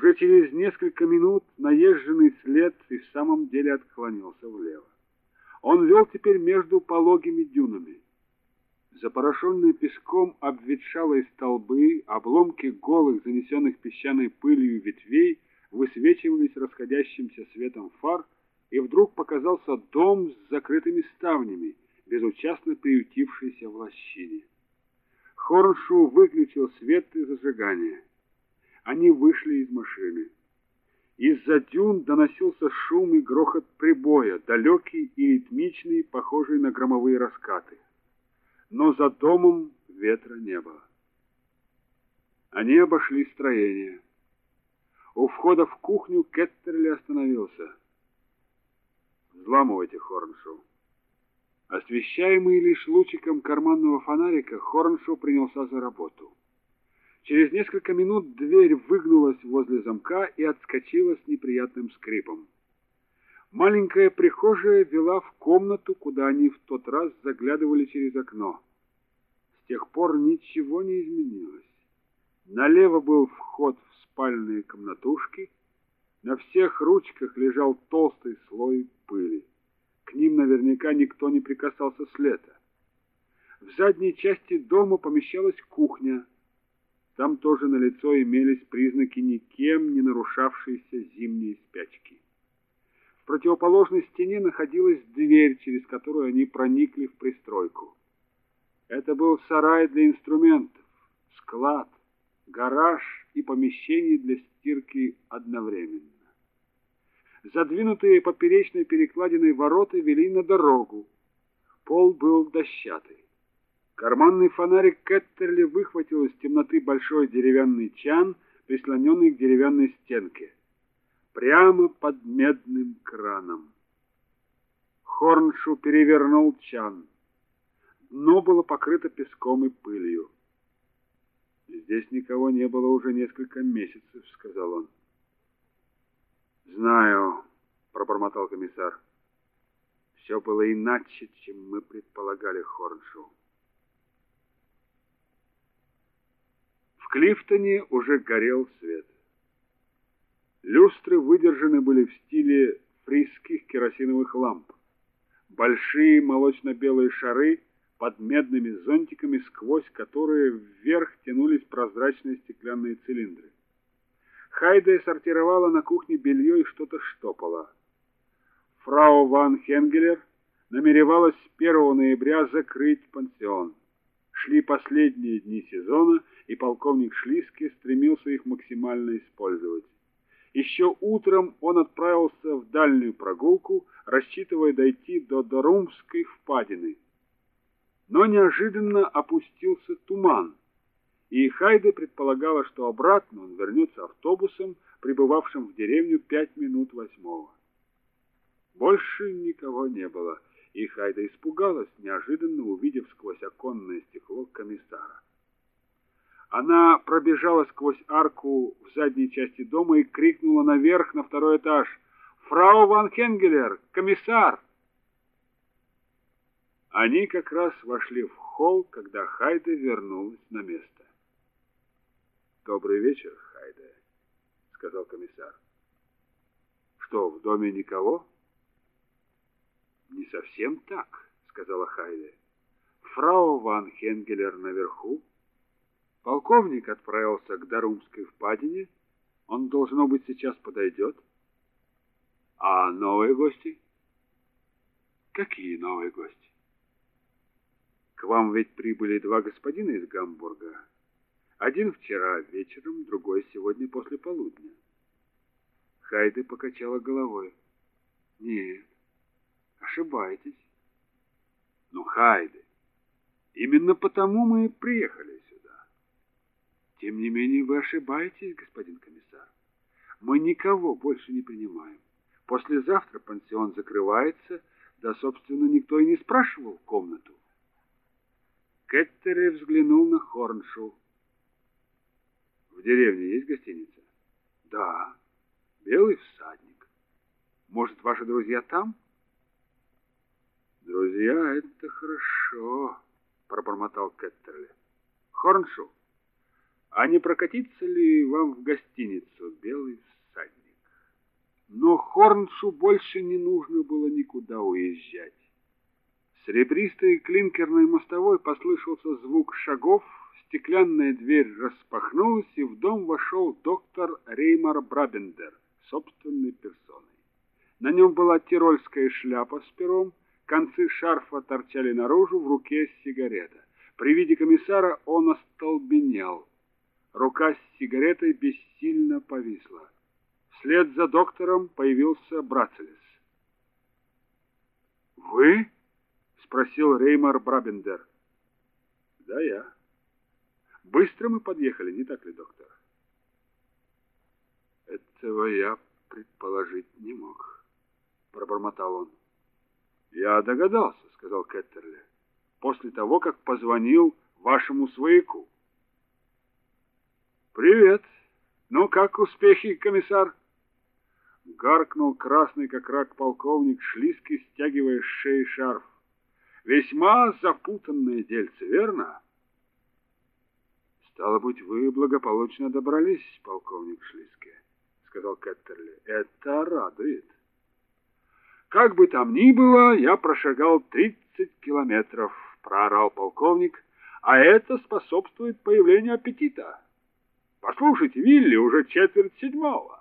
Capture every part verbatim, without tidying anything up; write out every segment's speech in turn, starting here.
Уже через несколько минут наезженный след и в самом деле отклонился влево. Он вел теперь между пологими дюнами. Запорошенные песком обветшалые столбы, обломки голых, занесенных песчаной пылью ветвей высвечивались расходящимся светом фар, и вдруг показался дом с закрытыми ставнями, безучастно приютившийся в лощине. Хорншоу выключил свет и зажигание. Они вышли из машины. Из-за дюн доносился шум и грохот прибоя, далекий и ритмичный, похожий на громовые раскаты. Но за домом ветра не было. Они обошли строение. У входа в кухню Кеттерли остановился. «Взламывайте, Хорншоу». Освещаемый лишь лучиком карманного фонарика, Хорншоу принялся за работу. Через несколько минут дверь выгнулась возле замка и отскочила с неприятным скрипом. Маленькая прихожая вела в комнату, куда они в тот раз заглядывали через окно. С тех пор ничего не изменилось. Налево был вход в спальные комнатушки. На всех ручках лежал толстый слой пыли. К ним наверняка никто не прикасался с лета. В задней части дома помещалась кухня. Там тоже налицо имелись признаки никем не нарушавшейся зимней спячки. В противоположной стене находилась дверь, через которую они проникли в пристройку. Это был сарай для инструментов, склад, гараж и помещение для стирки одновременно. Задвинутые поперечной перекладиной ворота вели на дорогу. Пол был дощатый. Карманный фонарик Кеттерли выхватил из темноты большой деревянный чан, прислоненный к деревянной стенке, прямо под медным краном. Хорншоу перевернул чан. Дно было покрыто песком и пылью. «Здесь никого не было уже несколько месяцев», — сказал он. «Знаю», — пробормотал комиссар. «Все было иначе, чем мы предполагали, Хорншоу». В Клифтоне уже горел свет. Люстры выдержаны были в стиле фрисских керосиновых ламп. Большие молочно-белые шары под медными зонтиками, сквозь которые вверх тянулись прозрачные стеклянные цилиндры. Хайде сортировала на кухне белье и что-то штопала. Фрау ван Хенгелер намеревалась с первого ноября закрыть пансион. Шли последние дни сезона, и полковник Шлиске стремился их максимально использовать. Еще утром он отправился в дальнюю прогулку, рассчитывая дойти до Дорумской впадины. Но неожиданно опустился туман, и Хайде предполагала, что обратно он вернется автобусом, прибывавшим в деревню пять минут восьмого. Больше никого не было, и Хайде испугалась, неожиданно увидев сквозь оконное стекло комиссара. Она пробежала сквозь арку в задней части дома и крикнула наверх на второй этаж: «Фрау ван Хенгелер! Комиссар!» Они как раз вошли в холл, когда Хайде вернулась на место. «Добрый вечер, Хайде», — сказал комиссар. «Что, в доме никого?» «Не совсем так», — сказала Хайде. «Фрау ван Хенгелер наверху. Полковник отправился к Дорумской впадине. Он, должно быть, сейчас подойдет. А новые гости?» «Какие новые гости?» «К вам ведь прибыли два господина из Гамбурга. Один вчера вечером, другой сегодня после полудня». Хайде покачала головой. «Нет, ошибаетесь». «Ну, Хайде, именно потому мы и приехали сюда». «Тем не менее вы ошибаетесь, господин комиссар. Мы никого больше не принимаем. Послезавтра пансион закрывается, да, собственно, никто и не спрашивал комнату». Кеттерли взглянул на Хорншоу. «В деревне есть гостиница?» «Да, Белый всадник. Может, ваши друзья там?» «Друзья, это хорошо», — пробормотал Кеттерли. «Хорншоу, а не прокатиться ли вам в гостиницу «Белый Хорншу больше не нужно было никуда уезжать. С ребристой клинкерной мостовой послышался звук шагов, стеклянная дверь распахнулась, и в дом вошел доктор Реймар Брабендер собственной персоной. На нем была тирольская шляпа с пером, концы шарфа торчали наружу, в руке сигарета. При виде комиссара он остолбенел. Рука с сигаретой бессильно повисла. Вслед за доктором появился Брацелес. «Вы?» — спросил Реймар Брабендер. «Да, я. Быстро мы подъехали, не так ли, доктор?» «Этого я предположить не мог», — пробормотал он. «Я догадался», — сказал Кеттерли, — «после того, как позвонил вашему свояку». «Привет. Ну, как успехи, комиссар?» Гаркнул красный, как рак, полковник Шлиски, стягивая с шеи шарф. «Весьма запутанное дельце, верно?» «Стало быть, вы благополучно добрались, полковник Шлиски», — сказал Кеттерли. «Это радует». «Как бы там ни было, я прошагал тридцать километров», — проорал полковник, «а это способствует появлению аппетита. Послушайте, Вилли, уже четверть седьмого».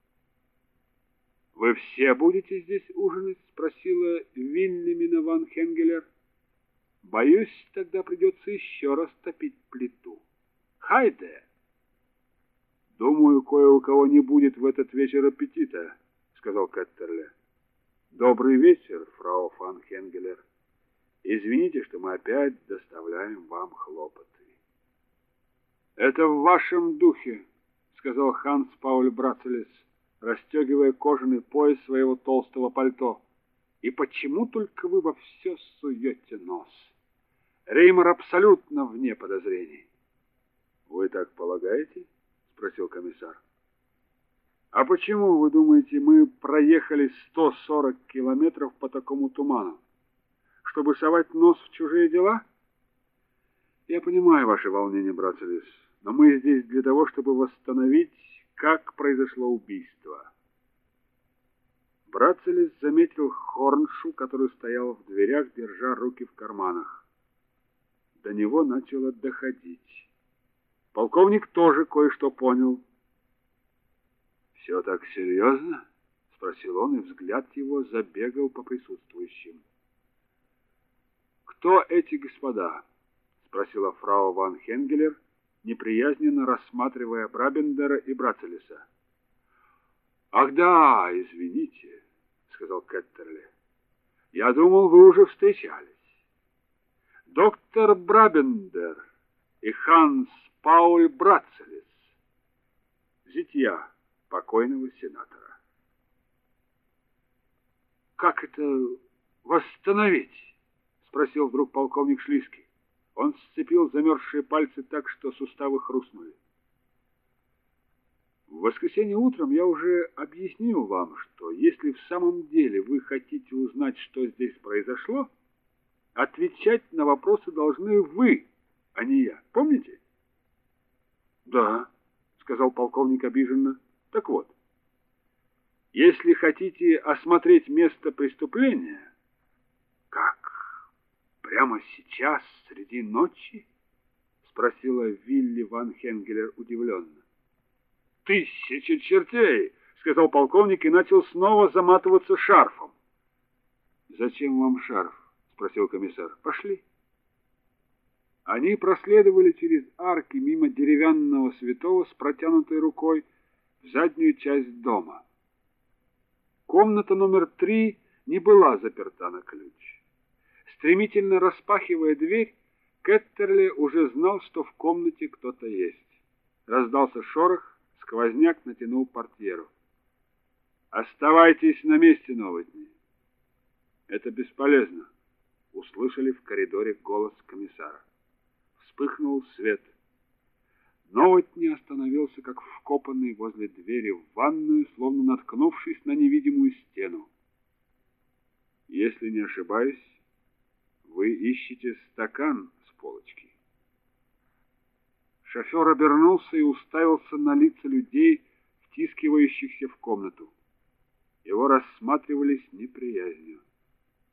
«Вы все будете здесь ужинать?» — спросила Вильямина ван Хенгелер. «Боюсь, тогда придется еще раз топить плиту. Хайде!» «Думаю, кое у кого не будет в этот вечер аппетита», — сказал Кеттерли. «Добрый вечер, фрау ван Хенгелер. Извините, что мы опять доставляем вам хлопоты». «Это в вашем духе», — сказал Ханс Пауль Брацелес, расстегивая кожаный пояс своего толстого пальто. «И почему только вы во все суете нос? Реймар абсолютно вне подозрений». «Вы так полагаете?» — спросил комиссар. «А почему, вы думаете, мы проехали сто сорок километров по такому туману? Чтобы совать нос в чужие дела? Я понимаю ваше волнение, Брацелес, но мы здесь для того, чтобы восстановить, как произошло убийство». Брацелес заметил Хорншу, который стоял в дверях, держа руки в карманах. До него начало доходить. Полковник тоже кое-что понял. «Все так серьезно?» — спросил он, и взгляд его забегал по присутствующим. «Кто эти господа?» — спросила фрау ван Хенгелер, неприязненно рассматривая Брабендера и Брацелеса. «Ах да, извините», — сказал Кеттерли. «Я думал, вы уже встречались. Доктор Брабендер и Ханс Пауль Брацелес, зятья покойного сенатора». «Как это восстановить?» — спросил вдруг полковник Шлиски. Он сцепил замерзшие пальцы так, что суставы хрустнули. «В воскресенье утром я уже объяснил вам, что если в самом деле вы хотите узнать, что здесь произошло, отвечать на вопросы должны вы, а не я. Помните?» «Да», — сказал полковник обиженно. «Так вот, если хотите осмотреть место преступления...» «Как? Прямо сейчас, среди ночи?» — спросила Вилли ван Хенгелер удивленно. «Тысяча чертей!» — сказал полковник и начал снова заматываться шарфом. «Зачем вам шарф?» — спросил комиссар. «Пошли». Они проследовали через арки мимо деревянного святого с протянутой рукой в заднюю часть дома. Комната номер три не была заперта на ключ. Стремительно распахивая дверь, Кеттерли уже знал, что в комнате кто-то есть. Раздался шорох, сквозняк натянул портьеру. «Оставайтесь на месте, Новотни!» «Это бесполезно!» — услышали в коридоре голос комиссара. Вспыхнул свет. Новотни остановился, как вкопанный возле двери в ванную, словно наткнувшись на невидимую стену. «Если не ошибаюсь, вы ищете стакан с полочки». Шофер обернулся и уставился на лица людей, втискивающихся в комнату. Его рассматривались неприязнью.